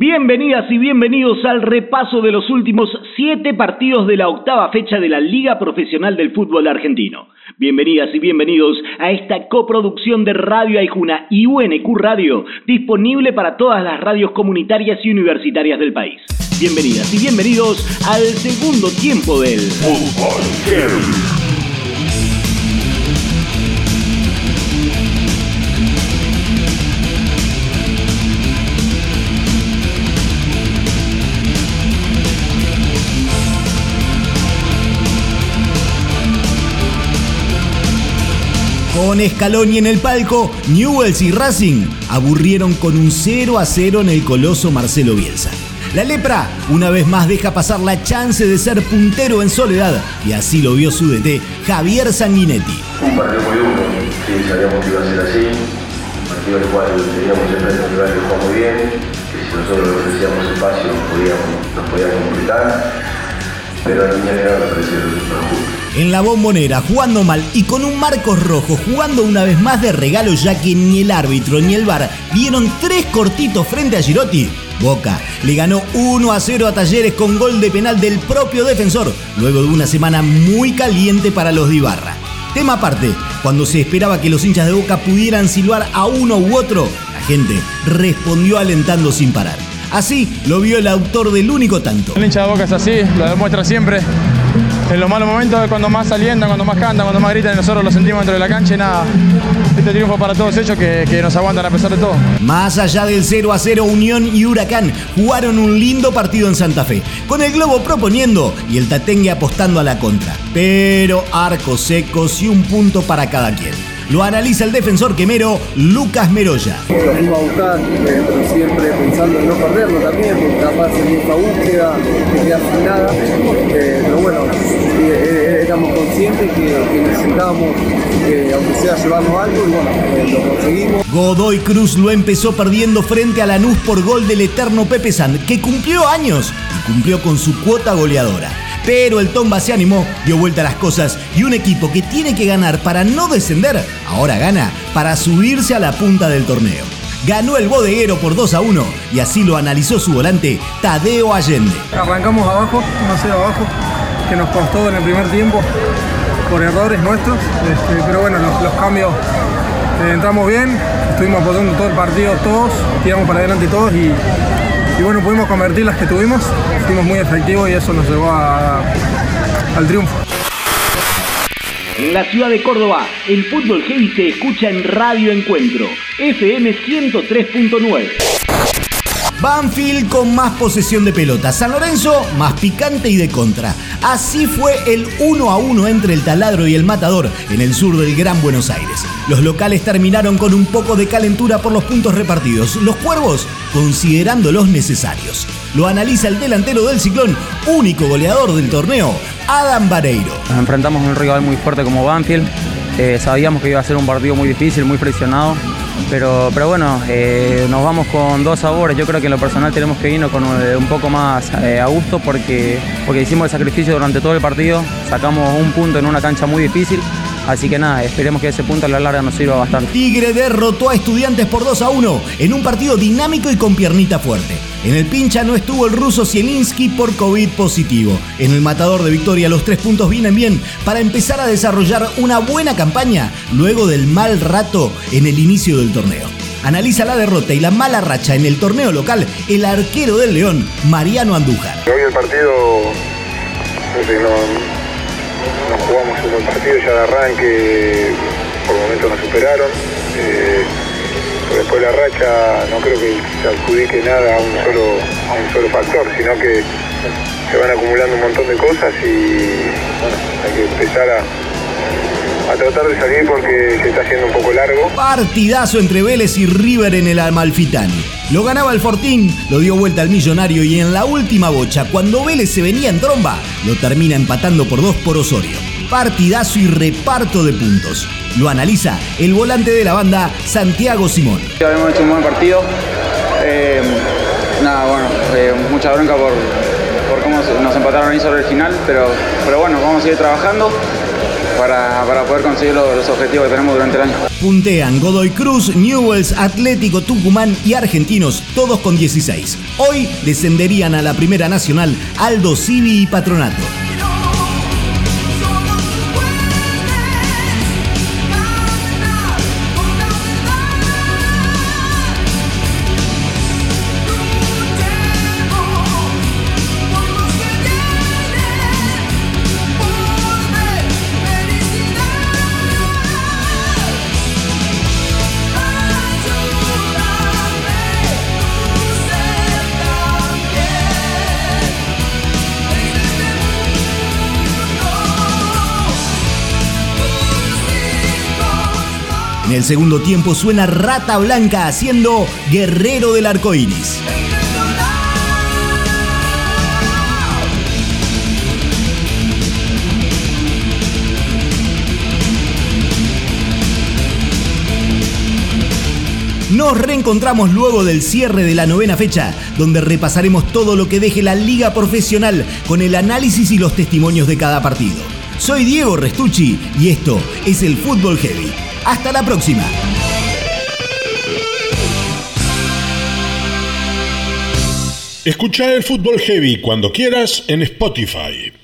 Bienvenidas y bienvenidos al repaso de los últimos 7 partidos de la octava fecha de la Liga Profesional del Fútbol Argentino. Bienvenidas y bienvenidos a esta coproducción de Radio Aijuna y UNQ Radio, disponible para todas las radios comunitarias y universitarias del país. Bienvenidas y bienvenidos al segundo tiempo del Fútbol Game. Con Scaloni en el palco, Newell's y Racing aburrieron con un 0-0 en el coloso Marcelo Bielsa. La lepra una vez más deja pasar la chance de ser puntero en soledad, y así lo vio su DT, Javier Sanguinetti. Un partido muy duro, sí, sabíamos que iba a ser así, un partido al cual teníamos enfrente a un rival que jugó muy bien, que si nosotros le ofrecíamos espacio nos podían completar, pero al final era me pareció súper justo. En la Bombonera, jugando mal y con un Marcos Rojo jugando una vez más de regalo, ya que ni el árbitro ni el VAR vieron 3 cortitos frente a Girotti, Boca le ganó 1-0 a Talleres con gol de penal del propio defensor, luego de una semana muy caliente para los de Ibarra. Tema aparte, cuando se esperaba que los hinchas de Boca pudieran silbar a uno u otro, la gente respondió alentando sin parar. Así lo vio el autor del único tanto. El hincha de Boca es así, lo demuestra siempre. En los malos momentos es cuando más alientan, cuando más cantan, cuando más gritan, y nosotros lo sentimos dentro de la cancha y nada. Este triunfo para todos ellos que nos aguantan a pesar de todo. Más allá del 0-0, Unión y Huracán jugaron un lindo partido en Santa Fe, con el Globo proponiendo y el Tatengue apostando a la contra. Pero arcos secos y un punto para cada quien. Lo analiza el defensor quemero Lucas Meroya. Lo fuimos a buscar, pero siempre pensando en no perderlo también, porque capaz en esta búsqueda de quedar sin nada. Pero bueno, éramos conscientes que necesitábamos, aunque sea, llevarnos algo, y bueno, lo conseguimos. Godoy Cruz lo empezó perdiendo frente a Lanús por gol del eterno Pepe Sand, que cumplió años y cumplió con su cuota goleadora. Pero el Tomba se animó, dio vuelta a las cosas y un equipo que tiene que ganar para no descender, ahora gana para subirse a la punta del torneo. Ganó el Bodeguero por 2-1 y así lo analizó su volante Tadeo Allende. Arrancamos abajo, 1-0 abajo, que nos costó en el primer tiempo por errores nuestros, pero bueno, los cambios, entramos bien, estuvimos apoyando todo el partido todos, tiramos para adelante todos y bueno, pudimos convertir las que tuvimos, fuimos muy efectivos y eso nos llevó al triunfo. En la ciudad de Córdoba, el fútbol heavy se escucha en Radio Encuentro, FM 103.9. Banfield con más posesión de pelota, San Lorenzo más picante y de contra. Así fue el 1-1 entre el Taladro y el Matador en el sur del Gran Buenos Aires. Los locales terminaron con un poco de calentura por los puntos repartidos, los cuervos considerándolos necesarios. Lo analiza el delantero del Ciclón, único goleador del torneo, Adam Vareiro. Nos enfrentamos a un rival muy fuerte como Banfield, sabíamos que iba a ser un partido muy difícil, muy presionado. Pero bueno, nos vamos con 2 sabores. Yo creo que en lo personal tenemos que irnos con un poco más a gusto porque hicimos el sacrificio durante todo el partido, sacamos un punto en una cancha muy difícil. Así que nada, esperemos que ese punto a la larga nos sirva bastante. Tigre derrotó a Estudiantes por 2-1 en un partido dinámico y con piernita fuerte. En el pincha no estuvo el ruso Zielinski por COVID positivo. En el Matador de Victoria los 3 puntos vienen bien para empezar a desarrollar una buena campaña luego del mal rato en el inicio del torneo. Analiza la derrota y la mala racha en el torneo local el arquero del León, Mariano Andújar. Hoy el partido, nos jugamos un buen partido ya de arranque, por momentos nos superaron. Después la racha no creo que se adjudique nada a un solo factor, sino que se van acumulando un montón de cosas y bueno, hay que empezar a tratar de salir porque se está haciendo un poco largo. Partidazo entre Vélez y River en el Amalfitani. Lo ganaba el Fortín, lo dio vuelta al Millonario y en la última bocha, cuando Vélez se venía en tromba, lo termina empatando por 2 por Osorio. Partidazo y reparto de puntos. Lo analiza el volante de la banda, Santiago Simón. Habíamos hecho un buen partido. Mucha bronca por cómo nos empataron ahí sobre el final, pero bueno, vamos a seguir trabajando. para poder conseguir los objetivos que tenemos durante el año. Puntean Godoy Cruz, Newell's, Atlético Tucumán y Argentinos, todos con 16. Hoy descenderían a la Primera Nacional Aldo Civi y Patronato. En el segundo tiempo suena Rata Blanca haciendo Guerrero del Arco Iris. Nos reencontramos luego del cierre de la 9ª fecha, donde repasaremos todo lo que deje la Liga Profesional con el análisis y los testimonios de cada partido. Soy Diego Restucci y esto es el Fútbol Heavy. ¡Hasta la próxima! Escucha el Fútbol Heavy cuando quieras en Spotify.